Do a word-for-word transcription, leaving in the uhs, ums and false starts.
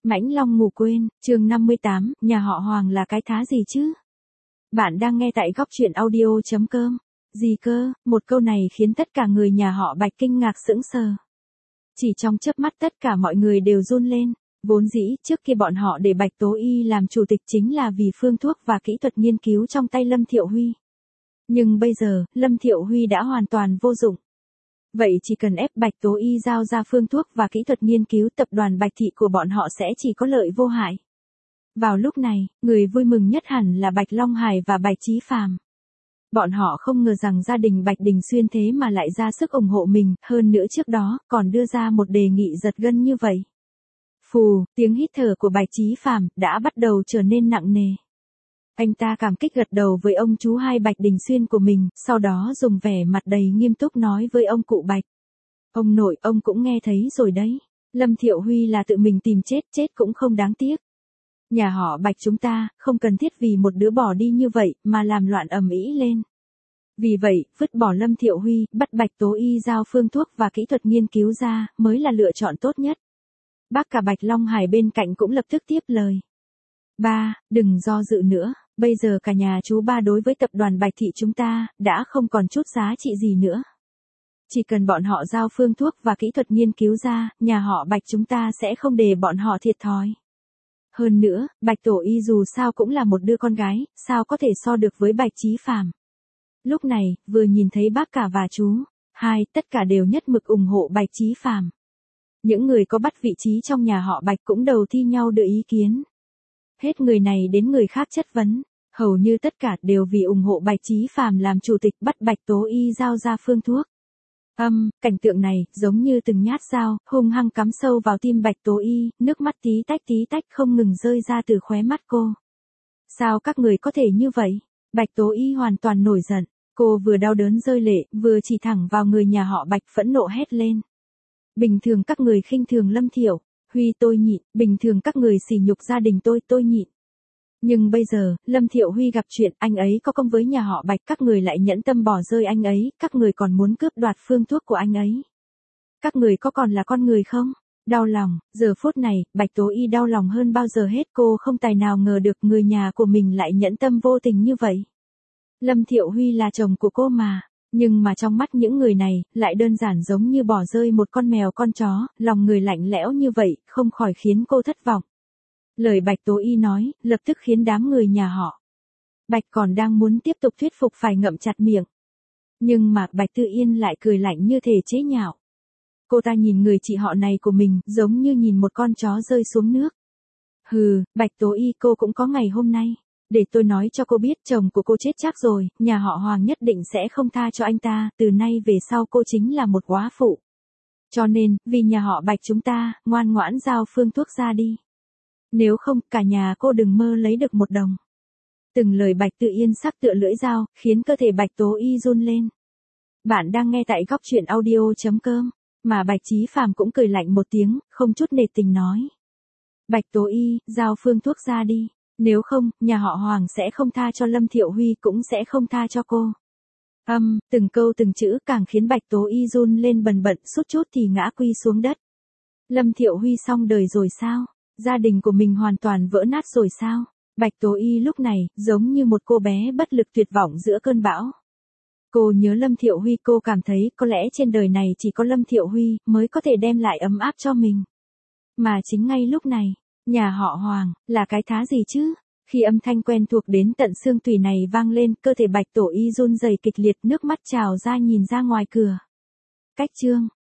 Mãnh Long ngủ quên, chương năm mươi tám, nhà họ Hoàng là cái thá gì chứ? Bạn đang nghe tại góc truyện audio.com. Gì cơ, một câu này khiến tất cả người nhà họ Bạch kinh ngạc sững sờ. Chỉ trong chớp mắt tất cả mọi người đều run lên. Vốn dĩ, trước kia bọn họ để Bạch Tố Y làm chủ tịch chính là vì phương thuốc và kỹ thuật nghiên cứu trong tay Lâm Thiệu Huy. Nhưng bây giờ, Lâm Thiệu Huy đã hoàn toàn vô dụng. Vậy chỉ cần ép Bạch Tố Y giao ra phương thuốc và kỹ thuật nghiên cứu, tập đoàn Bạch Thị của bọn họ sẽ chỉ có lợi vô hại. Vào lúc này, người vui mừng nhất hẳn là Bạch Long Hải và Bạch Chí Phàm. Bọn họ không ngờ rằng gia đình Bạch Đình Xuyên thế mà lại ra sức ủng hộ mình, hơn nữa trước đó, còn đưa ra một đề nghị giật gân như vậy. Phù, tiếng hít thở của Bạch Chí Phàm đã bắt đầu trở nên nặng nề. Anh ta cảm kích gật đầu với ông chú hai Bạch Đình Xuyên của mình, sau đó dùng vẻ mặt đầy nghiêm túc nói với ông cụ Bạch. Ông nội, ông cũng nghe thấy rồi đấy. Lâm Thiệu Huy là tự mình tìm chết, chết cũng không đáng tiếc. Nhà họ Bạch chúng ta, không cần thiết vì một đứa bỏ đi như vậy, mà làm loạn ầm ĩ lên. Vì vậy, vứt bỏ Lâm Thiệu Huy, bắt Bạch Tố Y giao phương thuốc và kỹ thuật nghiên cứu ra, mới là lựa chọn tốt nhất. Bác cả Bạch Long Hải bên cạnh cũng lập tức tiếp lời. Ba, đừng do dự nữa, bây giờ cả nhà chú ba đối với tập đoàn Bạch Thị chúng ta, đã không còn chút giá trị gì nữa. Chỉ cần bọn họ giao phương thuốc và kỹ thuật nghiên cứu ra, nhà họ Bạch chúng ta sẽ không để bọn họ thiệt thòi. Hơn nữa, Bạch Tổ Y dù sao cũng là một đứa con gái, sao có thể so được với Bạch Chí Phàm. Lúc này, vừa nhìn thấy bác cả và chú, hai, tất cả đều nhất mực ủng hộ Bạch Chí Phàm. Những người có bắt vị trí trong nhà họ Bạch cũng đầu thi nhau đưa ý kiến. Hết người này đến người khác chất vấn, hầu như tất cả đều vì ủng hộ Bạch Chí Phàm làm chủ tịch, bắt Bạch Tố Y giao ra phương thuốc. Âm, um, cảnh tượng này, giống như từng nhát dao, hung hăng cắm sâu vào tim Bạch Tố Y, nước mắt tí tách tí tách không ngừng rơi ra từ khóe mắt cô. Sao các người có thể như vậy? Bạch Tố Y hoàn toàn nổi giận, cô vừa đau đớn rơi lệ, vừa chỉ thẳng vào người nhà họ Bạch phẫn nộ hét lên. Bình thường các người khinh thường Lâm Thiệu Huy tôi nhịn, bình thường các người sỉ nhục gia đình tôi tôi nhịn. Nhưng bây giờ, Lâm Thiệu Huy gặp chuyện, anh ấy có công với nhà họ Bạch, các người lại nhẫn tâm bỏ rơi anh ấy, các người còn muốn cướp đoạt phương thuốc của anh ấy. Các người có còn là con người không? Đau lòng, giờ phút này, Bạch Tố Y đau lòng hơn bao giờ hết, cô không tài nào ngờ được người nhà của mình lại nhẫn tâm vô tình như vậy. Lâm Thiệu Huy là chồng của cô mà. Nhưng mà trong mắt những người này, lại đơn giản giống như bỏ rơi một con mèo con chó, lòng người lạnh lẽo như vậy, không khỏi khiến cô thất vọng. Lời Bạch Tố Y nói, lập tức khiến đám người nhà họ Bạch còn đang muốn tiếp tục thuyết phục phải ngậm chặt miệng. Nhưng mà Bạch Tư Yên lại cười lạnh như thể chế nhạo. Cô ta nhìn người chị họ này của mình, giống như nhìn một con chó rơi xuống nước. Hừ, Bạch Tố Y, cô cũng có ngày hôm nay. Để tôi nói cho cô biết, chồng của cô chết chắc rồi, nhà họ Hoàng nhất định sẽ không tha cho anh ta, từ nay về sau cô chính là một góa phụ. Cho nên, vì nhà họ Bạch chúng ta, ngoan ngoãn giao phương thuốc ra đi. Nếu không, cả nhà cô đừng mơ lấy được một đồng. Từng lời Bạch Tự Yên sắc tựa lưỡi dao, khiến cơ thể Bạch Tố Y run lên. Bạn đang nghe tại góc truyện audio.com, mà Bạch Chí Phàm cũng cười lạnh một tiếng, không chút nể tình nói. Bạch Tố Y, giao phương thuốc ra đi. Nếu không, nhà họ Hoàng sẽ không tha cho Lâm Thiệu Huy, cũng sẽ không tha cho cô. Âm, um, từng câu từng chữ càng khiến Bạch Tố Y run lên bần bật, sút chút thì ngã quy xuống đất. Lâm Thiệu Huy xong đời rồi sao? Gia đình của mình hoàn toàn vỡ nát rồi sao? Bạch Tố Y lúc này, giống như một cô bé bất lực tuyệt vọng giữa cơn bão. Cô nhớ Lâm Thiệu Huy, cô cảm thấy có lẽ trên đời này chỉ có Lâm Thiệu Huy mới có thể đem lại ấm áp cho mình. Mà chính ngay lúc này, nhà họ Hoàng, là cái thá gì chứ? Khi âm thanh quen thuộc đến tận xương tủy này vang lên, cơ thể Bạch Tổ Y run rẩy kịch liệt, nước mắt trào ra nhìn ra ngoài cửa. Cách chương